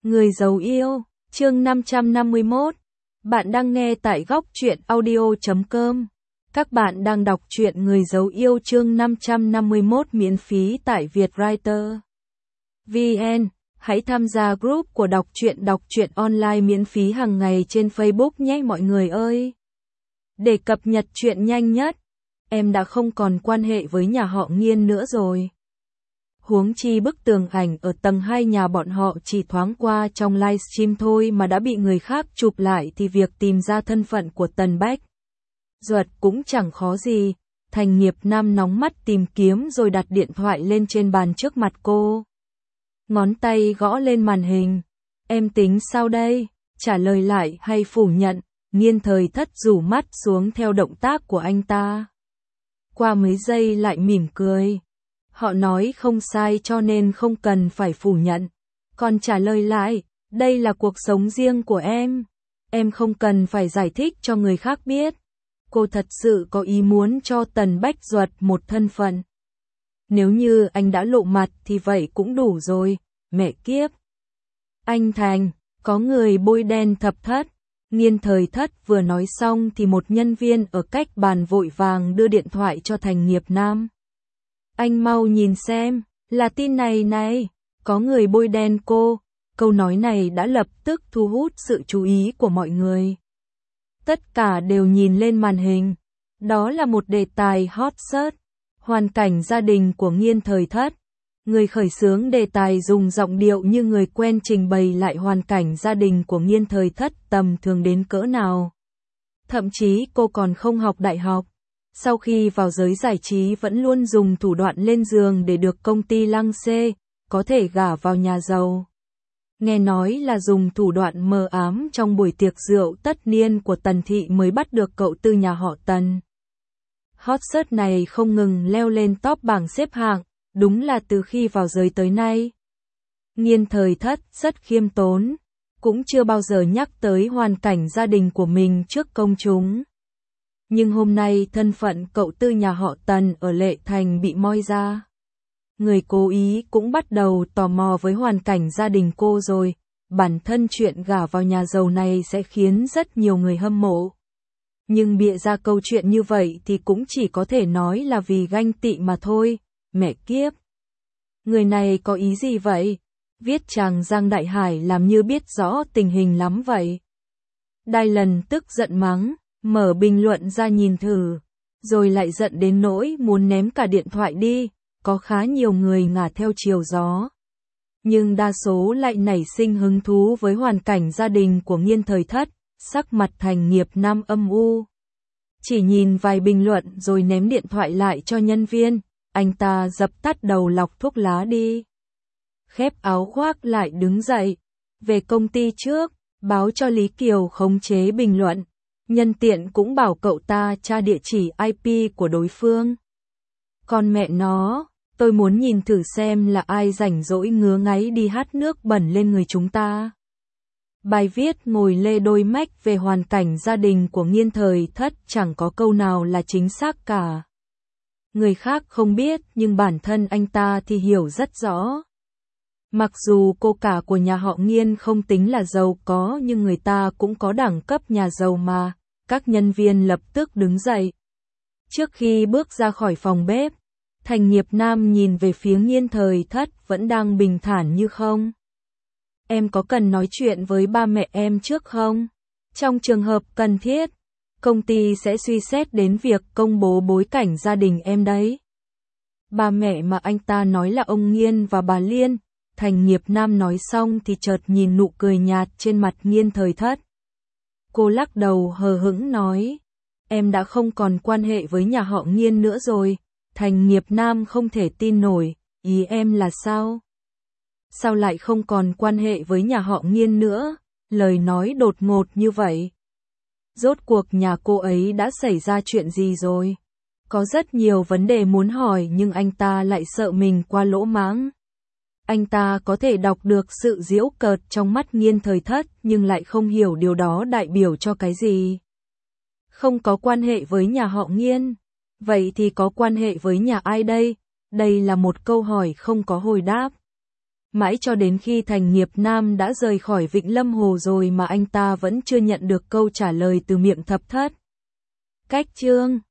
Người giàu yêu, chương 551. Bạn đang nghe tại góc truyện audio.com. Các bạn đang đọc truyện Người giàu yêu chương 551 miễn phí tại Vietwriter VN. Hãy tham gia group của đọc truyện online miễn phí hàng ngày trên Facebook nhé mọi người ơi. Để cập nhật truyện nhanh nhất, em đã không còn quan hệ với nhà họ Nghiên nữa rồi. Huống chi bức tường ảnh ở tầng 2 nhà bọn họ chỉ thoáng qua trong livestream thôi mà đã bị người khác chụp lại thì việc tìm ra thân phận của Tần Bách Duật cũng chẳng khó gì. Thành Nghiệp Nam nóng mắt tìm kiếm rồi đặt điện thoại lên trên bàn trước mặt cô. Ngón tay gõ lên màn hình. Em tính sao đây? Trả lời lại hay phủ nhận? Nghiên Thời Thất rủ mắt xuống theo động tác của anh ta. Qua mấy giây lại mỉm cười. Họ nói không sai cho nên không cần phải phủ nhận. Còn trả lời lại, đây là cuộc sống riêng của em không cần phải giải thích cho người khác biết. Cô thật sự có ý muốn cho Tần Bách Duật một thân phận. Nếu như anh đã lộ mặt thì vậy cũng đủ rồi, mẹ kiếp. Anh Thành, có người bôi đen Thập Thất. Nghiên Thời Thất vừa nói xong thì một nhân viên ở cách bàn vội vàng đưa điện thoại cho Thành Nghiệp Nam. Anh mau nhìn xem, là tin này, có người bôi đen cô. Câu nói này đã lập tức thu hút sự chú ý của mọi người. Tất cả đều nhìn lên màn hình. Đó là một đề tài hot search. Hoàn cảnh gia đình của Nghiên Thời Thất. Người khởi xướng đề tài dùng giọng điệu như người quen trình bày lại hoàn cảnh gia đình của Nghiên Thời Thất tầm thường đến cỡ nào. Thậm chí cô còn không học đại học. Sau khi vào giới giải trí vẫn luôn dùng thủ đoạn lên giường để được công ty lăng xê, có thể gả vào nhà giàu. Nghe nói là dùng thủ đoạn mờ ám trong buổi tiệc rượu tất niên của Tần Thị mới bắt được cậu tư nhà họ Tần. Hot search này không ngừng leo lên top bảng xếp hạng, đúng là từ khi vào giới tới nay. Nghiên Thời Thất rất khiêm tốn, cũng chưa bao giờ nhắc tới hoàn cảnh gia đình của mình trước công chúng. Nhưng hôm nay thân phận cậu tư nhà họ Tần ở Lệ Thành bị moi ra. Người cố ý cũng bắt đầu tò mò với hoàn cảnh gia đình cô rồi. Bản thân chuyện gả vào nhà giàu này sẽ khiến rất nhiều người hâm mộ. Nhưng bịa ra câu chuyện như vậy thì cũng chỉ có thể nói là vì ganh tị mà thôi. Mẹ kiếp! Người này có ý gì vậy? Viết chàng Giang Đại Hải làm như biết rõ tình hình lắm vậy. Đài Lần tức giận mắng. Mở bình luận ra nhìn thử, rồi lại giận đến nỗi muốn ném cả điện thoại đi. Có khá nhiều người ngả theo chiều gió, nhưng đa số lại nảy sinh hứng thú với hoàn cảnh gia đình của Nghiên Thời Thất. Sắc mặt Thành Nghiệp Nam âm u, chỉ nhìn vài bình luận rồi ném điện thoại lại cho nhân viên. Anh ta dập tắt đầu lọc thuốc lá đi, khép áo khoác lại đứng dậy, về công ty trước, báo cho Lý Kiều khống chế bình luận. Nhân tiện cũng bảo cậu ta tra địa chỉ IP của đối phương. Con mẹ nó, tôi muốn nhìn thử xem là ai rảnh rỗi ngứa ngáy đi hát nước bẩn lên người chúng ta. Bài viết ngồi lê đôi mách về hoàn cảnh gia đình của Nghiên Thời Thất chẳng có câu nào là chính xác cả. Người khác không biết nhưng bản thân anh ta thì hiểu rất rõ. Mặc dù cô cả của nhà họ Nghiên không tính là giàu có nhưng người ta cũng có đẳng cấp nhà giàu mà. Các nhân viên lập tức đứng dậy. Trước khi bước ra khỏi phòng bếp, Thành Nghiệp Nam nhìn về phía Nghiên Thời Thất vẫn đang bình thản như không. Em có cần nói chuyện với ba mẹ em trước không? Trong trường hợp cần thiết, công ty sẽ suy xét đến việc công bố bối cảnh gia đình em đấy. Ba mẹ mà anh ta nói là ông Nghiên và bà Liên. Thành Nghiệp Nam nói xong thì chợt nhìn nụ cười nhạt trên mặt Nghiên Thời Thất. Cô lắc đầu hờ hững nói, em đã không còn quan hệ với nhà họ Nghiên nữa rồi. Thành Nghiệp Nam không thể tin nổi, ý em là sao? Sao lại không còn quan hệ với nhà họ Nghiên nữa? Lời nói đột ngột như vậy. Rốt cuộc nhà cô ấy đã xảy ra chuyện gì rồi? Có rất nhiều vấn đề muốn hỏi nhưng anh ta lại sợ mình qua lỗ mãng. Anh ta có thể đọc được sự giễu cợt trong mắt Nghiên Thời Thất nhưng lại không hiểu điều đó đại biểu cho cái gì. Không có quan hệ với nhà họ Nghiên. Vậy thì có quan hệ với nhà ai đây? Đây là một câu hỏi không có hồi đáp. Mãi cho đến khi Thành Nghiệp Nam đã rời khỏi Vịnh Lâm Hồ rồi mà anh ta vẫn chưa nhận được câu trả lời từ miệng Thập Thất. Cách chương